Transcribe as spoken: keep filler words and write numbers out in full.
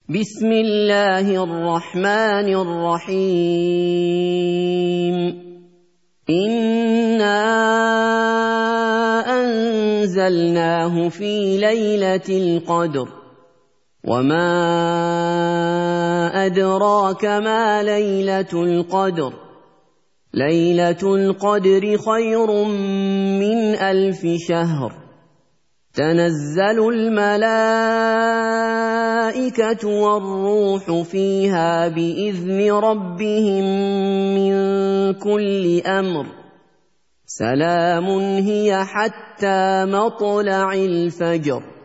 بسم الله الرحمن الرحيم إنا أنزلناه في ليلة القدر وما أدراك ما ليلة القدر ليلة القدر خير من ألف شهر تنزل الملائكة والروح فيها بإذن ربهم من كل أمر سلام هي حتى مطلع الفجر.